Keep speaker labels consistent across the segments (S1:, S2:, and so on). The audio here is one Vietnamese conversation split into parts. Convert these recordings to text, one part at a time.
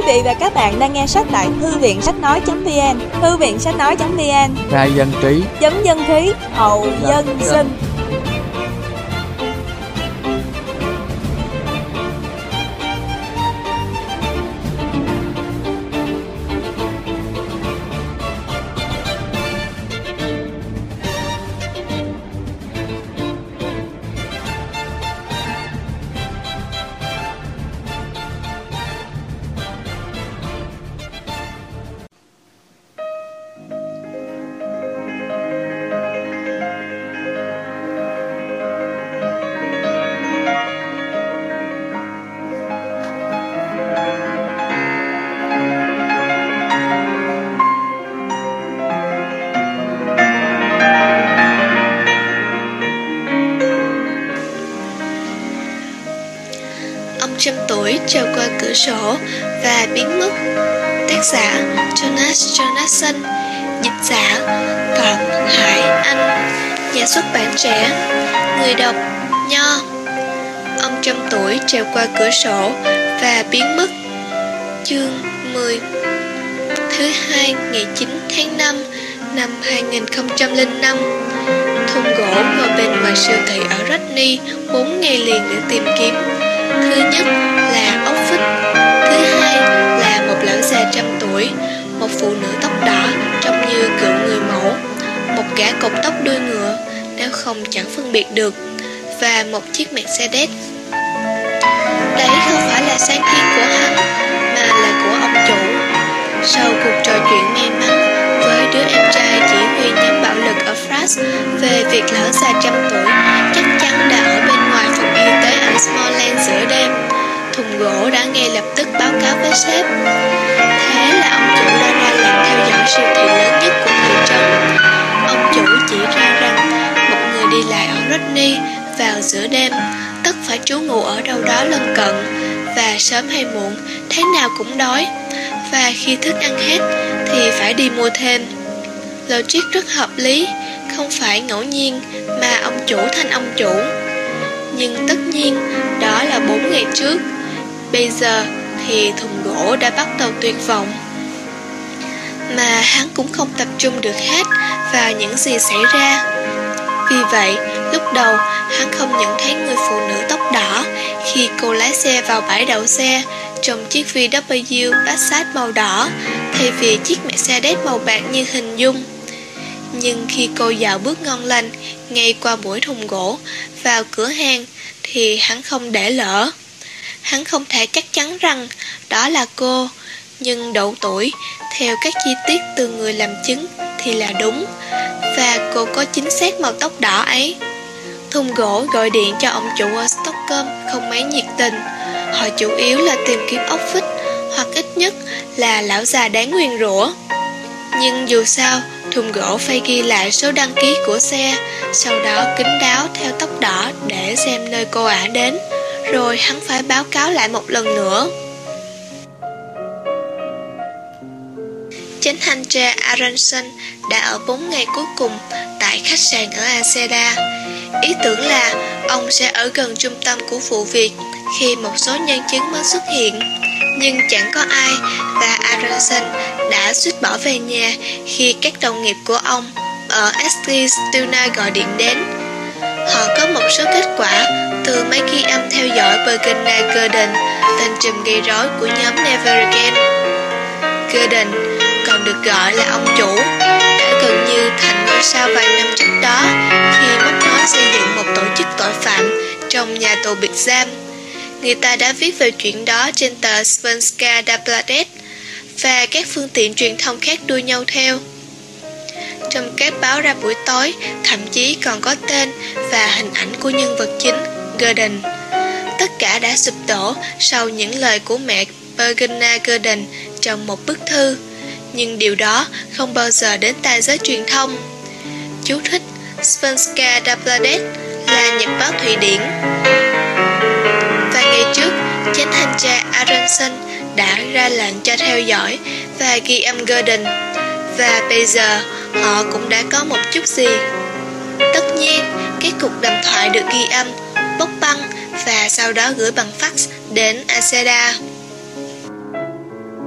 S1: vị và các bạn đang nghe sách tại thư viện sách nói.vn. Thư viện sách nói.vn,
S2: khai dân trí,
S1: chấm dân khí, hậu dân sinh.
S3: Trăm tuổi treo qua cửa sổ và biến mất. Tác giả Jonas Jonasson, dịch giả Phạm Hải Anh, nhà xuất bản Trẻ, người đọc Nho. Ông trăm tuổi treo qua cửa sổ và biến mất. Chương 10. Thứ hai, ngày 9 tháng 5 năm 2005, thùng gỗ ngồi bên ngoài siêu thị ở Rodney 4 ngày liền để tìm kiếm. Thứ nhất là ốc vít, thứ hai là một lão già trăm tuổi, một phụ nữ tóc đỏ trông như cựu người mẫu, một gã cột tóc đuôi ngựa, nếu không chẳng phân biệt được, và một chiếc Mercedes. Đấy không phải là sáng kiến của hắn, mà là của ông chủ. Sau cuộc trò chuyện may mắn với đứa em trai chỉ huy nhóm bạo lực ở France về việc lão già trăm tuổi chắc chắn đã ở bên ngoài phòng y tế ở Smolensk giữa đêm, thùng gỗ đã ngay lập tức báo cáo với sếp. Thế là ông chủ đã ra lệnh theo dõi siêu thị lớn nhất của thị trấn. Ông chủ chỉ ra rằng một người đi lại ở Rodney vào giữa đêm tất phải trú ngụ ở đâu đó lân cận, và sớm hay muộn thế nào cũng đói, và khi thức ăn hết thì phải đi mua thêm. Logic rất hợp lý, không phải ngẫu nhiên mà ông chủ thành ông chủ. Nhưng tất nhiên đó là 4 ngày trước. Bây giờ thì thùng gỗ đã bắt đầu tuyệt vọng. Mà hắn cũng không tập trung được hết vào những gì xảy ra. Vì vậy, lúc đầu hắn không nhận thấy người phụ nữ tóc đỏ khi cô lái xe vào bãi đậu xe trong chiếc VW Passat màu đỏ thay vì chiếc Mercedes màu bạc như hình dung. Nhưng khi cô dạo bước ngon lành ngay qua buổi thùng gỗ vào cửa hàng thì hắn không để lỡ. Hắn không thể chắc chắn rằng đó là cô, nhưng độ tuổi theo các chi tiết từ người làm chứng thì là đúng, và cô có chính xác màu tóc đỏ ấy. Thùng gỗ gọi điện cho ông chủ ở Stockholm không mấy nhiệt tình. Họ chủ yếu là tìm kiếm ốc vít, hoặc ít nhất là lão già đáng nguyền rủa. Nhưng dù sao, thùng gỗ phải ghi lại số đăng ký của xe, sau đó kín đáo theo tóc đỏ để xem nơi cô ả đến, rồi hắn phải báo cáo lại một lần nữa. Chánh thanh tra Aronson đã ở 4 ngày cuối cùng tại khách sạn ở Aseda. Ý tưởng là ông sẽ ở gần trung tâm của vụ việc khi một số nhân chứng mới xuất hiện. Nhưng chẳng có ai, và Aronson đã suýt bỏ về nhà khi các đồng nghiệp của ông ở Eskilstuna gọi điện đến. Họ có một số kết quả từ máy ghi âm theo dõi Birgitta Gordon, tên trùm gây rối của nhóm Never Again. Gordon, còn được gọi là ông chủ, đã gần như thành ngôi sao vài năm trước đó khi móc nối xây dựng một tổ chức tội phạm trong nhà tù biệt giam. Người ta đã viết về chuyện đó trên tờ Svenska Dagbladet, và các phương tiện truyền thông khác đua nhau theo. Trong các báo ra buổi tối, thậm chí còn có tên và hình ảnh của nhân vật chính, Gordon. Tất cả đã sụp đổ sau những lời của mẹ Birgitta Gordon trong một bức thư, nhưng điều đó không bao giờ đến tai giới truyền thông. Chú thích: Svenska Dagbladet là nhật báo Thụy Điển. Vài ngày trước, chánh thanh tra Aronson đã ra lệnh cho theo dõi và ghi âm Gordon, và bây giờ họ cũng đã có một chút gì. Tất nhiên, cái cuộc đàm thoại được ghi âm, bốc băng và sau đó gửi bằng fax đến Aseda.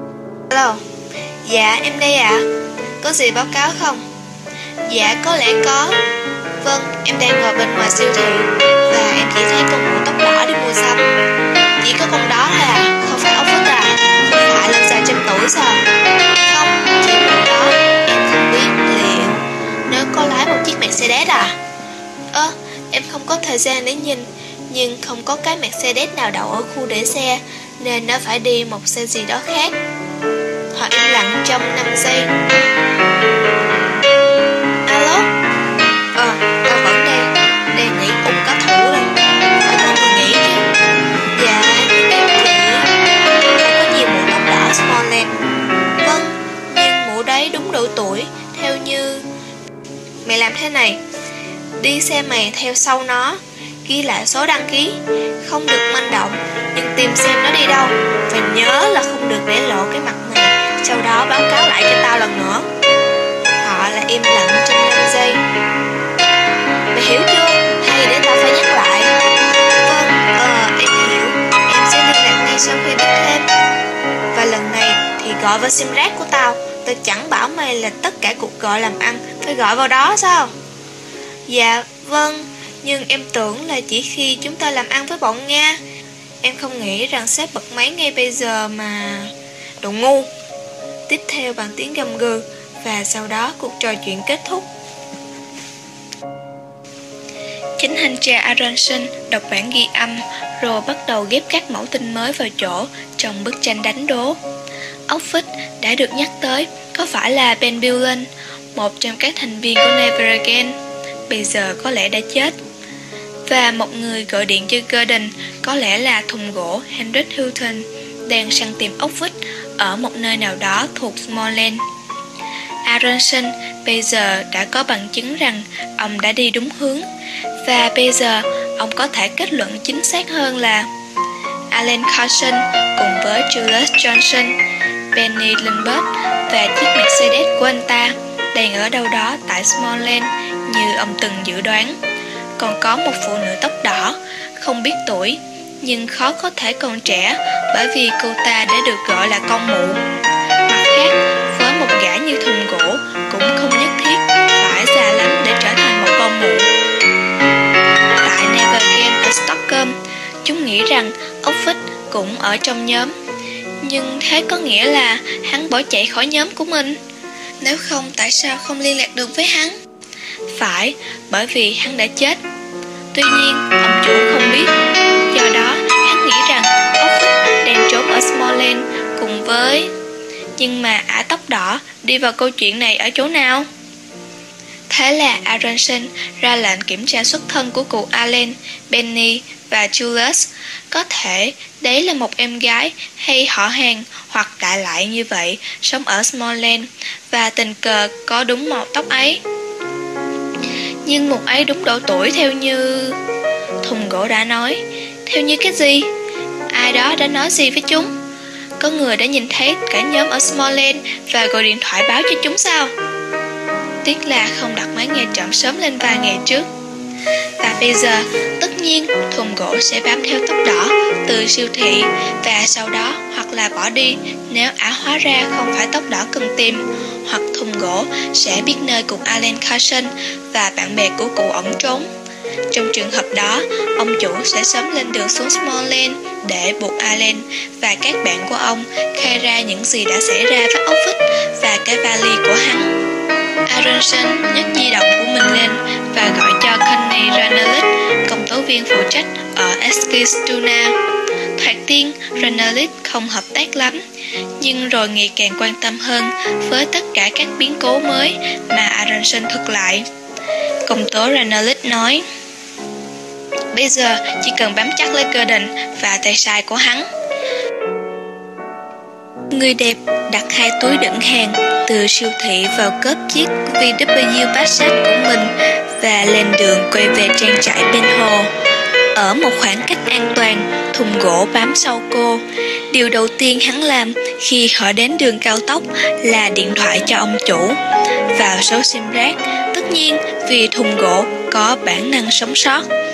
S3: Alo. Dạ em đây ạ. Có gì báo cáo không? Dạ có lẽ có. Vâng, em đang ngồi bên ngoài siêu thị và em chỉ thấy con mụ tóc đỏ đi mua sắm. Chỉ có con đó thôi à? Không phải ốc vít à? Không phải là già trăm tuổi sao? Không, chỉ mụ đó. Em không biết liệu nếu có lái một chiếc Mercedes à? Em không có thời gian để nhìn, nhưng không có cái Mercedes nào đậu ở khu để xe, nên nó phải đi một xe gì đó khác. Họ im lặng trong 5 giây. Alo? Tao vẫn đang nghĩ ung có thủ rồi. Phải có người nghĩ chứ. Dạ, em nghĩ phải có nhiều mụ tóc đỏ Smallland. Vâng, nhưng mụ đấy đúng độ tuổi. Theo như mày làm thế này, đi xe mày theo sau nó, ghi lại số đăng ký, không được manh động, nhưng tìm xem nó đi đâu. Và nhớ là không được để lộ cái mặt mày, sau đó báo cáo lại cho tao lần nữa. Họ là im lặng trong 5 giây. Mày hiểu chưa? Hay để tao phải nhắc lại? Vâng, em hiểu. Em sẽ liên lạc ngay sau khi biết thêm. Và lần này thì gọi vào sim rác của tao. Tao chẳng bảo mày là tất cả cuộc gọi làm ăn phải gọi vào đó sao? Dạ, vâng. Nhưng em tưởng là chỉ khi chúng ta làm ăn với bọn Nga. Em không nghĩ rằng sếp bật máy ngay bây giờ mà... Đồ ngu. Tiếp theo bằng tiếng gầm gừ. Và sau đó cuộc trò chuyện kết thúc. Chính hành tra Aronson đọc bản ghi âm, rồi bắt đầu ghép các mẫu tin mới vào chỗ trong bức tranh đánh đố. Ốc vít đã được nhắc tới có phải là Ben Bullen, một trong các thành viên của Never Again, bây giờ có lẽ đã chết. Và một người gọi điện cho Gordon có lẽ là thùng gỗ Henrik Hilton, đang săn tìm ốc vít ở một nơi nào đó thuộc Smallland. Aronson bây giờ đã có bằng chứng rằng ông đã đi đúng hướng, và bây giờ ông có thể kết luận chính xác hơn là Alan Carson cùng với Julius Johnson, Benny Lindbergh và chiếc Mercedes của anh ta đang ở đâu đó tại Smallland như ông từng dự đoán. Còn có một phụ nữ tóc đỏ, không biết tuổi, nhưng khó có thể còn trẻ bởi vì cô ta đã được gọi là con mụ. Mặt khác, với một gã như thùng gỗ cũng không nhất thiết phải già lắm để trở thành một con mụ. Tại Never Again ở Stockholm, chúng nghĩ rằng ốc vít cũng ở trong nhóm. Nhưng thế có nghĩa là hắn bỏ chạy khỏi nhóm của mình? Nếu không, tại sao không liên lạc được với hắn? Phải, bởi vì hắn đã chết. Tuy nhiên, ông chủ không biết. Do đó, hắn nghĩ rằng ốc vít đang trốn ở Smallland cùng với... Nhưng mà ả tóc đỏ đi vào câu chuyện này ở chỗ nào? Thế là Aronson ra lệnh kiểm tra xuất thân của cụ Alan, Benny và Julius. Có thể đấy là một em gái hay họ hàng hoặc đại loại như vậy sống ở Smallland và tình cờ có đúng màu tóc ấy. Nhưng một ấy đúng độ tuổi theo như... Thùng gỗ đã nói. Theo như cái gì? Ai đó đã nói gì với chúng? Có người đã nhìn thấy cả nhóm ở Smallland và gọi điện thoại báo cho chúng sao? Tiếc là không đặt máy nghe trộm sớm lên vài ngày trước. Và bây giờ, tất nhiên, thùng gỗ sẽ bám theo tóc đỏ từ siêu thị và sau đó hoặc là bỏ đi nếu ả hóa ra không phải tóc đỏ cần tìm, hoặc thùng gỗ sẽ biết nơi cụ Alan Carson và bạn bè của cụ ẩn trốn. Trong trường hợp đó, ông chủ sẽ sớm lên đường xuống Smallland để buộc Alan và các bạn của ông khai ra những gì đã xảy ra với ốc vít và cái vali của hắn. Aronson nhấc di động của mình lên và gọi cho Connie Ranelid, công tố viên phụ trách ở Eskilstuna. Thoạt tiên, Ranelid không hợp tác lắm, nhưng rồi ngày càng quan tâm hơn với tất cả các biến cố mới mà Aronson thuật lại. Công tố Ranelid nói: bây giờ chỉ cần bám chắc lấy Gordon và tay sai của hắn. Người đẹp đặt 2 túi đựng hàng từ siêu thị vào cốp chiếc VW Passat của mình và lên đường quay về trang trại bên hồ. Ở một khoảng cách an toàn, thùng gỗ bám sau cô. Điều đầu tiên hắn làm khi họ đến đường cao tốc là điện thoại cho ông chủ. Vào số sim rác, tất nhiên vì thùng gỗ có bản năng sống sót.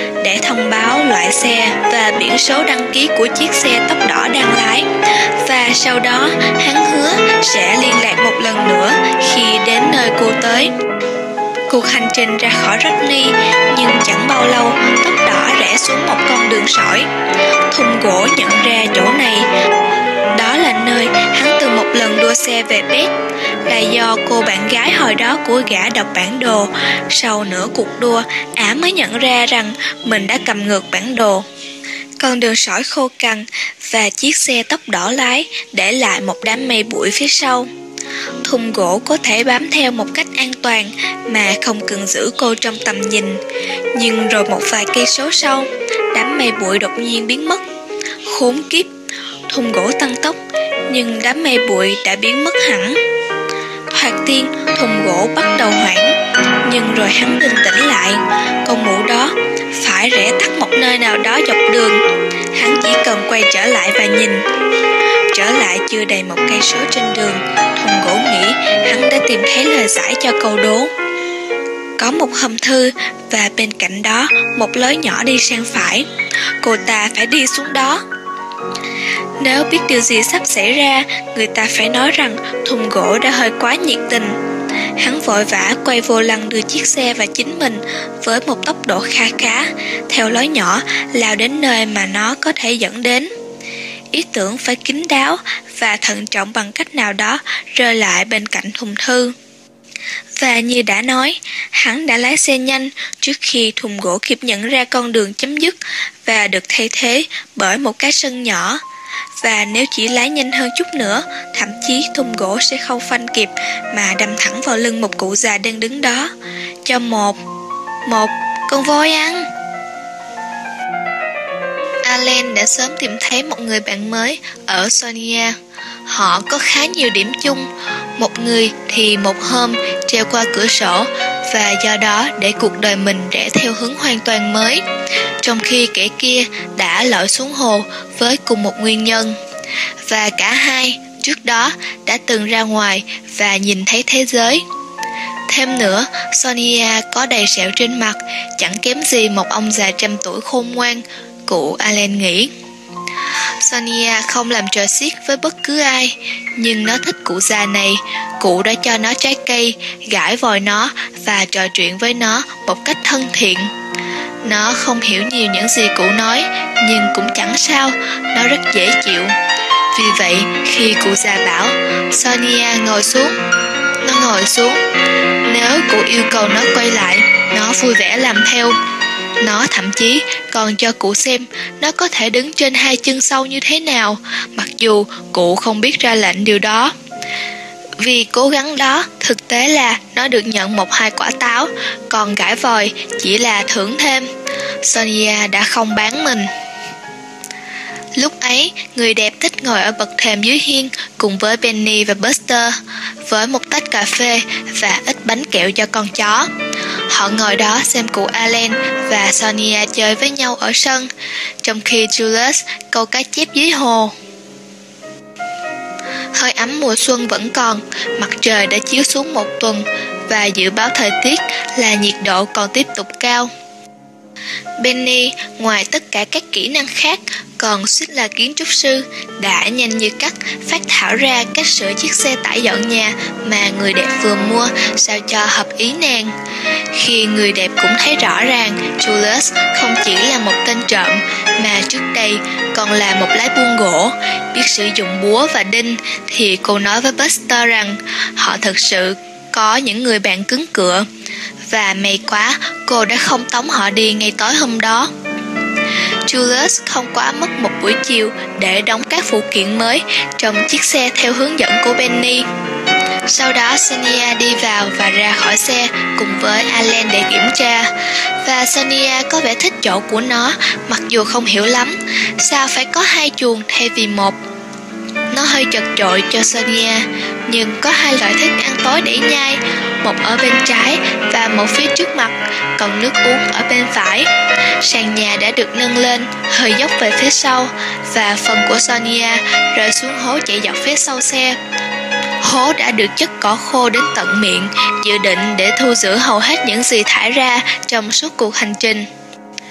S3: để thông báo loại xe và biển số đăng ký của chiếc xe tốc đỏ đang lái. Và sau đó, hắn hứa sẽ liên lạc một lần nữa khi đến nơi cô tới. Cuộc hành trình ra khỏi Rodney, nhưng chẳng bao lâu, tốc đỏ rẽ xuống một con đường sỏi. Thùng gỗ nhận ra chỗ này. Đó là nơi hắn từng một lần đua xe về Beth, là do cô bạn gái hồi đó của gã đọc bản đồ. Sau nửa cuộc đua, ả mới nhận ra rằng mình đã cầm ngược bản đồ. Con đường sỏi khô cằn và chiếc xe tốc đỏ lái để lại một đám mây bụi phía sau. Thùng gỗ có thể bám theo một cách an toàn mà không cần giữ cô trong tầm nhìn. Nhưng rồi một vài cây số sau, đám mây bụi đột nhiên biến mất. Khốn kiếp! Thùng gỗ tăng tốc, nhưng đám mây bụi đã biến mất hẳn. Thoạt tiên, thùng gỗ bắt đầu hoảng, nhưng rồi hắn bình tĩnh lại. Con mụ đó phải rẽ tắt một nơi nào đó dọc đường. Hắn chỉ cần quay trở lại và nhìn. Trở lại chưa đầy một cây số trên đường, thùng gỗ nghĩ hắn đã tìm thấy lời giải cho câu đố. Có một hầm thư và bên cạnh đó một lối nhỏ đi sang phải. Cô ta phải đi xuống đó. Nếu biết điều gì sắp xảy ra, người ta phải nói rằng thùng gỗ đã hơi quá nhiệt tình. Hắn vội vã quay vô lăng đưa chiếc xe và chính mình với một tốc độ kha khá, theo lối nhỏ lao đến nơi mà nó có thể dẫn đến. Ý tưởng phải kín đáo và thận trọng bằng cách nào đó rơi lại bên cạnh thùng thư. Và như đã nói, hắn đã lái xe nhanh trước khi thùng gỗ kịp nhận ra con đường chấm dứt và được thay thế bởi một cái sân nhỏ. Và nếu chỉ lái nhanh hơn chút nữa, thậm chí thùng gỗ sẽ không phanh kịp mà đâm thẳng vào lưng một cụ già đang đứng đó. Cho một con voi ăn. Alan đã sớm tìm thấy một người bạn mới ở Sonia. Họ có khá nhiều điểm chung. Một người thì một hôm treo qua cửa sổ và do đó để cuộc đời mình rẽ theo hướng hoàn toàn mới, trong khi kẻ kia đã lội xuống hồ với cùng một nguyên nhân. Và cả hai trước đó đã từng ra ngoài và nhìn thấy thế giới. Thêm nữa, Sonia có đầy sẹo trên mặt, chẳng kém gì một ông già 100 tuổi khôn ngoan, cụ Alan nghĩ. Sonia không làm trò xiết với bất cứ ai, nhưng nó thích cụ già này. Cụ đã cho nó trái cây, gãi vòi nó và trò chuyện với nó một cách thân thiện. Nó không hiểu nhiều những gì cụ nói, nhưng cũng chẳng sao, nó rất dễ chịu. Vì vậy, khi cụ già bảo Sonia ngồi xuống, nó ngồi xuống. Nếu cụ yêu cầu nó quay lại, nó vui vẻ làm theo. Nó thậm chí còn cho cụ xem nó có thể đứng trên hai chân sau như thế nào, mặc dù cụ không biết ra lệnh điều đó. Vì cố gắng đó, thực tế là nó được nhận 1-2 quả táo, còn gãi vòi chỉ là thưởng thêm. Sonia đã không bán mình. Lúc ấy, người đẹp thích ngồi ở bậc thềm dưới hiên cùng với Benny và Buster, với một tách cà phê và ít bánh kẹo cho con chó. Họ ngồi đó xem cụ Alan và Sonia chơi với nhau ở sân, trong khi Julius câu cá chép dưới hồ. Hơi ấm mùa xuân vẫn còn, mặt trời đã chiếu xuống 1 tuần và dự báo thời tiết là nhiệt độ còn tiếp tục cao. Benny, ngoài tất cả các kỹ năng khác, còn suýt là kiến trúc sư, đã nhanh như cắt phát thảo ra cách sửa chiếc xe tải dọn nhà mà người đẹp vừa mua sao cho hợp ý nàng. Khi người đẹp cũng thấy rõ ràng Julius không chỉ là một tên trộm mà trước đây còn là một lái buôn gỗ, biết sử dụng búa và đinh, thì cô nói với Buster rằng họ thực sự có những người bạn cứng cựa. Và may quá, cô đã không tống họ đi ngay tối hôm đó. Julius không quá mất một buổi chiều để đóng các phụ kiện mới trong chiếc xe theo hướng dẫn của Benny. Sau đó Sonia đi vào và ra khỏi xe cùng với Alan để kiểm tra. Và Sonia có vẻ thích chỗ của nó, mặc dù không hiểu lắm sao phải có 2 chuồng thay vì 1. Nó hơi chật chội cho Sonia, nhưng có 2 loại thức ăn tối để nhai, một ở bên trái và một phía trước mặt, còn nước uống ở bên phải. Sàn nhà đã được nâng lên, hơi dốc về phía sau, và phần của Sonia rơi xuống hố chạy dọc phía sau xe. Hố đã được chất cỏ khô đến tận miệng, dự định để thu giữ hầu hết những gì thải ra trong suốt cuộc hành trình.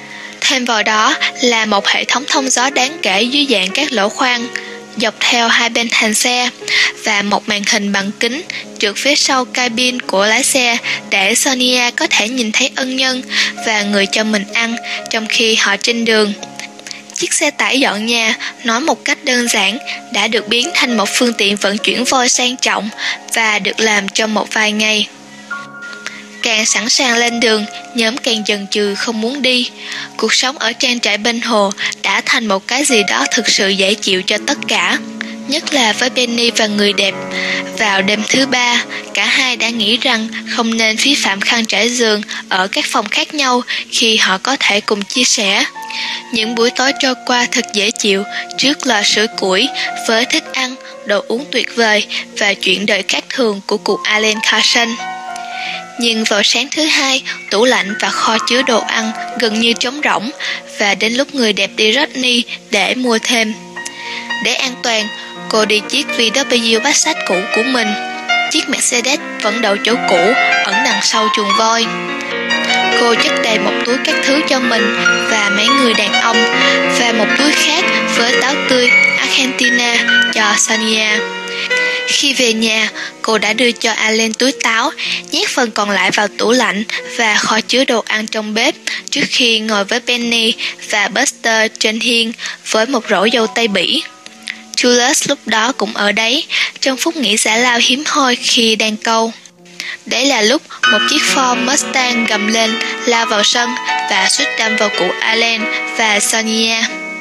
S3: Thêm vào đó là một hệ thống thông gió đáng kể dưới dạng các lỗ khoan dọc theo hai bên thành xe và một màn hình bằng kính trượt phía sau cabin của lái xe để Sonia có thể nhìn thấy ân nhân và người cho mình ăn trong khi họ trên đường. Chiếc xe tải dọn nhà, nói một cách đơn giản, đã được biến thành một phương tiện vận chuyển voi sang trọng và được làm trong một vài ngày. Càng sẵn sàng lên đường, nhóm càng chần chừ không muốn đi. Cuộc sống ở trang trại bên hồ đã thành một cái gì đó thực sự dễ chịu cho tất cả, nhất là với Penny và người đẹp. Vào đêm thứ 3, cả hai đã nghĩ rằng không nên phí phạm khăn trải giường ở các phòng khác nhau khi họ có thể cùng chia sẻ. Những buổi tối trôi qua thật dễ chịu trước lò sưởi củi với thức ăn, đồ uống tuyệt vời và chuyện đời khác thường của cụ Alan Carson. Nhưng vào sáng thứ 2, tủ lạnh và kho chứa đồ ăn gần như trống rỗng và đến lúc người đẹp đi Rodney để mua thêm. Để an toàn, cô đi chiếc VW Passat cũ của mình. Chiếc Mercedes vẫn đậu chỗ cũ, ẩn đằng sau chuồng voi. Cô chất đầy một túi các thứ cho mình và mấy người đàn ông và một túi khác với táo tươi Argentina cho Sonia. Khi về nhà, cô đã đưa cho Alan túi táo, nhét phần còn lại vào tủ lạnh và kho chứa đồ ăn trong bếp trước khi ngồi với Penny và Buster trên hiên với một rổ dâu tây Bỉ. Julius lúc đó cũng ở đấy, trong phút nghỉ giải lao hiếm hoi khi đang câu. Đấy là lúc một chiếc Ford Mustang gầm lên, lao vào sân và suýt đâm vào cụ Alan và Sonia.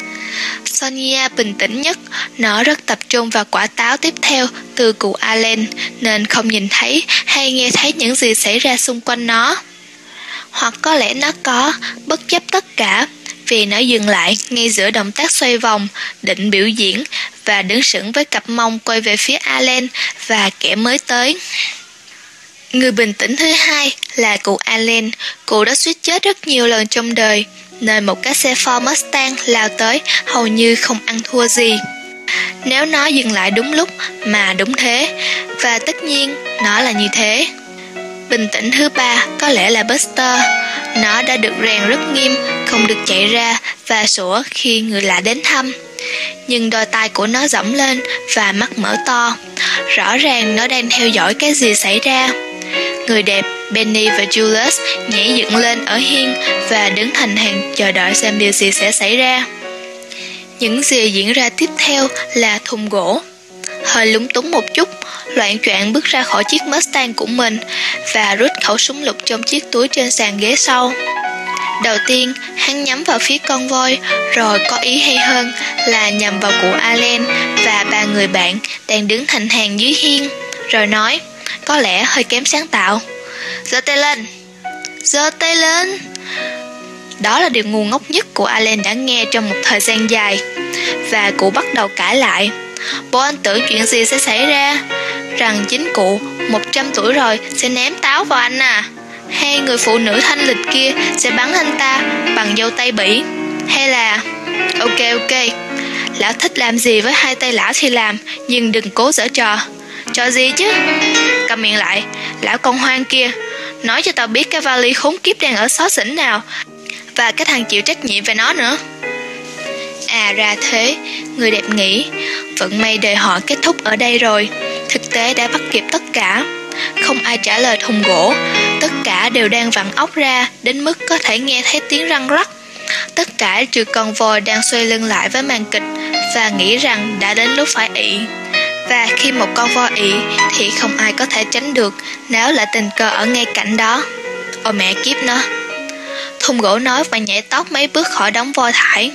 S3: Sonia bình tĩnh nhất, nó rất tập trung vào quả táo tiếp theo từ cụ Alan nên không nhìn thấy hay nghe thấy những gì xảy ra xung quanh nó. Hoặc có lẽ nó có, bất chấp tất cả, vì nó dừng lại ngay giữa động tác xoay vòng, định biểu diễn và đứng sững với cặp mông quay về phía Alan và kẻ mới tới. Người bình tĩnh thứ hai là cụ Alan. Cụ đã suýt chết rất nhiều lần trong đời, nơi một cái xe Ford Mustang lao tới hầu như không ăn thua gì. Nếu nó dừng lại đúng lúc mà đúng thế, và tất nhiên nó là như thế. Bình tĩnh thứ ba có lẽ là Buster. Nó đã được rèn rất nghiêm, không được chạy ra và sủa khi người lạ đến thăm. Nhưng đôi tai của nó giỏng lên và mắt mở to. Rõ ràng nó đang theo dõi cái gì xảy ra. Người đẹp, Penny và Julius nhảy dựng lên ở hiên và đứng thành hàng chờ đợi xem điều gì sẽ xảy ra. Những gì diễn ra tiếp theo là thùng gỗ. Hơi lúng túng một chút, loạng choạng bước ra khỏi chiếc Mustang của mình và rút khẩu súng lục trong chiếc túi trên sàn ghế sau. Đầu tiên, hắn nhắm vào phía con voi, rồi có ý hay hơn là nhằm vào cụ Alan và ba người bạn đang đứng thành hàng dưới hiên, rồi nói, có lẽ hơi kém sáng tạo, giơ tay lên! Giơ tay lên! Đó là điều ngu ngốc nhất của Alan đã nghe trong một thời gian dài. Và cụ bắt đầu cãi lại. Bộ anh tưởng chuyện gì sẽ xảy ra? Rằng chính cụ 100 tuổi rồi sẽ ném táo vào anh à? Hay người phụ nữ thanh lịch kia sẽ bắn anh ta bằng dâu tây Bỉ? Hay là... Ok, lão thích làm gì với hai tay lão thì làm, nhưng đừng cố giở trò. Trò gì chứ? Cầm miệng lại, lão con hoang kia. Nói cho tao biết cái vali khốn kiếp đang ở xó xỉnh nào, và cái thằng chịu trách nhiệm về nó nữa. À ra thế, người đẹp nghĩ, vận may đời họ kết thúc ở đây rồi. Thực tế đã bắt kịp tất cả. Không ai trả lời thùng gỗ. Tất cả đều đang vặn óc ra đến mức có thể nghe thấy tiếng răng rắc. Tất cả trừ con voi đang xoay lưng lại với màn kịch và nghĩ rằng đã đến lúc phải ị. Và khi một con voi ị thì không ai có thể tránh được nếu lại tình cờ ở ngay cạnh đó. Ôi mẹ kiếp nó! Thùng gỗ nói và nhảy tót mấy bước khỏi đống voi thải.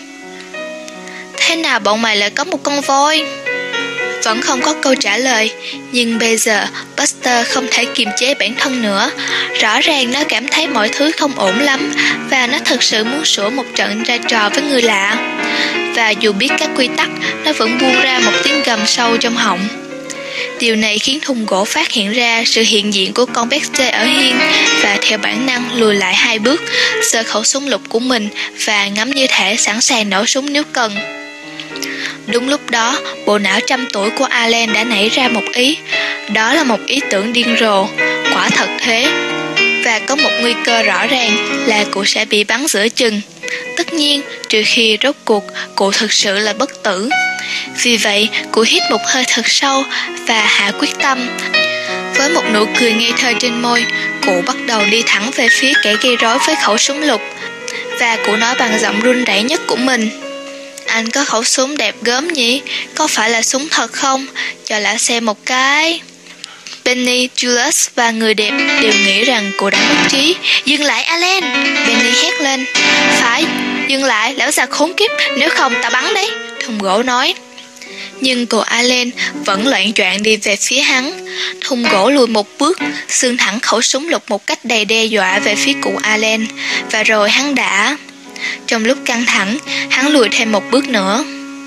S3: Thế nào bọn mày lại có một con voi? Vẫn không có câu trả lời, nhưng bây giờ Buster không thể kiềm chế bản thân nữa. Rõ ràng nó cảm thấy mọi thứ không ổn lắm và nó thật sự muốn sủa một trận ra trò với người lạ. Và dù biết các quy tắc, nó vẫn buông ra một tiếng gầm sâu trong họng. Điều này khiến thùng gỗ phát hiện ra sự hiện diện của con Betsy ở hiên và theo bản năng lùi lại 2 bước, giơ khẩu súng lục của mình và ngắm như thể sẵn sàng nổ súng nếu cần. Đúng lúc đó, bộ não 100 tuổi của Alan đã nảy ra một ý. Đó là một ý tưởng điên rồ, quả thật thế. Và có một nguy cơ rõ ràng là cụ sẽ bị bắn giữa chừng. Tất Tất nhiên, trừ khi rốt cuộc cụ thực sự là bất tử. Vì vậy, cụ hít một hơi thật sâu và hạ quyết tâm. Với một nụ cười ngây thơ trên môi, cụ bắt đầu đi thẳng về phía kẻ gây rối với khẩu súng lục. Và cụ nói bằng giọng run rẩy nhất của mình: "Anh có khẩu súng đẹp gớm nhỉ? Có phải là súng thật không? Cho lã xem một cái." Benny, Julius và người đẹp đều nghĩ rằng cụ đã mất trí. "Dừng lại, Alan!" Benny hét lên. "Phải, dừng lại, lão già khốn kiếp, nếu không ta bắn đấy," thùng gỗ nói. Nhưng cô Alan vẫn loạng choạng đi về phía hắn. Thùng gỗ lùi một bước, xương thẳng khẩu súng lục một cách đầy đe dọa về phía cụ Alan. Và rồi hắn đã... Trong lúc căng thẳng, hắn lùi thêm một bước nữa.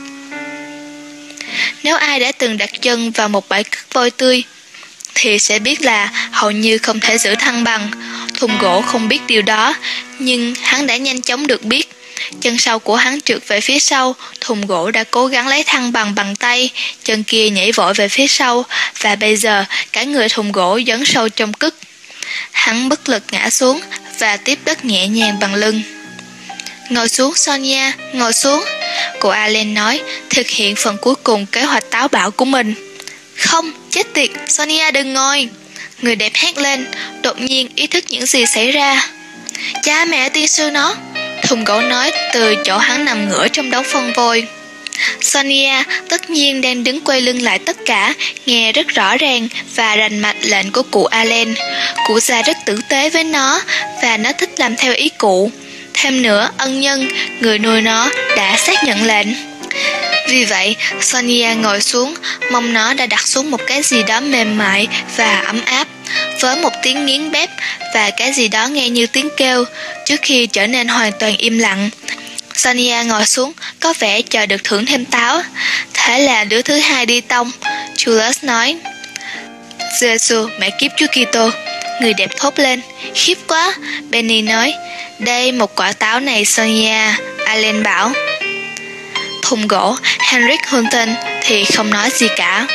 S3: Nếu ai đã từng đặt chân vào một bãi cát vôi tươi thì sẽ biết là hầu như không thể giữ thăng bằng. Thùng gỗ không biết điều đó, nhưng hắn đã nhanh chóng được biết. Chân sau của hắn trượt về phía sau, thùng gỗ đã cố gắng lấy thăng bằng bằng tay, chân kia nhảy vội về phía sau, và bây giờ cả người thùng gỗ dấn sâu trong cức. Hắn bất lực ngã xuống và tiếp đất nhẹ nhàng bằng lưng. "Ngồi xuống, Sonia, ngồi xuống," cô Alan nói, thực hiện phần cuối cùng kế hoạch táo bạo của mình. "Không, chết tiệt, Sonia đừng ngồi!" Người đẹp hét lên, đột nhiên ý thức những gì xảy ra. "Cha mẹ tiên sư nó," thùng gỗ nói từ chỗ hắn nằm ngửa trong đống phân vôi. Sonia tất nhiên đang đứng quay lưng lại tất cả, nghe rất rõ ràng và rành mạch lệnh của cụ Alan. Cụ già rất tử tế với nó và nó thích làm theo ý cụ. Thêm nữa, ân nhân, người nuôi nó, đã xác nhận lệnh. Vì vậy, Sonia ngồi xuống, mông nó đã đặt xuống một cái gì đó mềm mại và ấm áp, với một tiếng nghiến bép và cái gì đó nghe như tiếng kêu, trước khi trở nên hoàn toàn im lặng. Sonia ngồi xuống, có vẻ chờ được thưởng thêm táo. "Thế là đứa thứ hai đi tông," Julius nói. "Giê-xu, mẹ kiếp Chúa Kitô," người đẹp thốt lên. "Khiếp quá," Benny nói. "Đây, một quả táo này, Sonia," Alan bảo. Thùng gỗ Henrik Hunton thì không nói gì cả.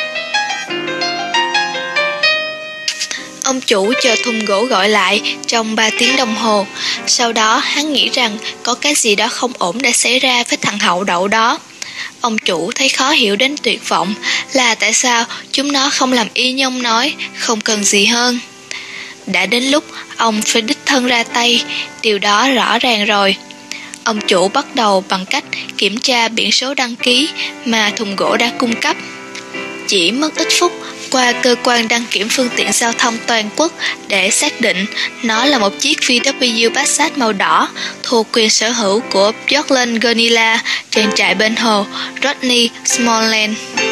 S3: Ông chủ chờ thùng gỗ gọi lại trong 3 tiếng đồng hồ. Sau đó hắn nghĩ rằng có cái gì đó không ổn đã xảy ra với thằng hậu đậu đó. Ông chủ thấy khó hiểu đến tuyệt vọng là tại sao chúng nó không làm y như ông nói, không cần gì hơn. Đã đến lúc ông phải đích thân ra tay, điều đó rõ ràng rồi. Ông chủ bắt đầu bằng cách kiểm tra biển số đăng ký mà thùng gỗ đã cung cấp. Chỉ mất ít phút qua cơ quan đăng kiểm phương tiện giao thông toàn quốc để xác định nó là một chiếc VW Passat màu đỏ thuộc quyền sở hữu của Bjorklund Gunilla, trang trại bên hồ Rodney Smallland.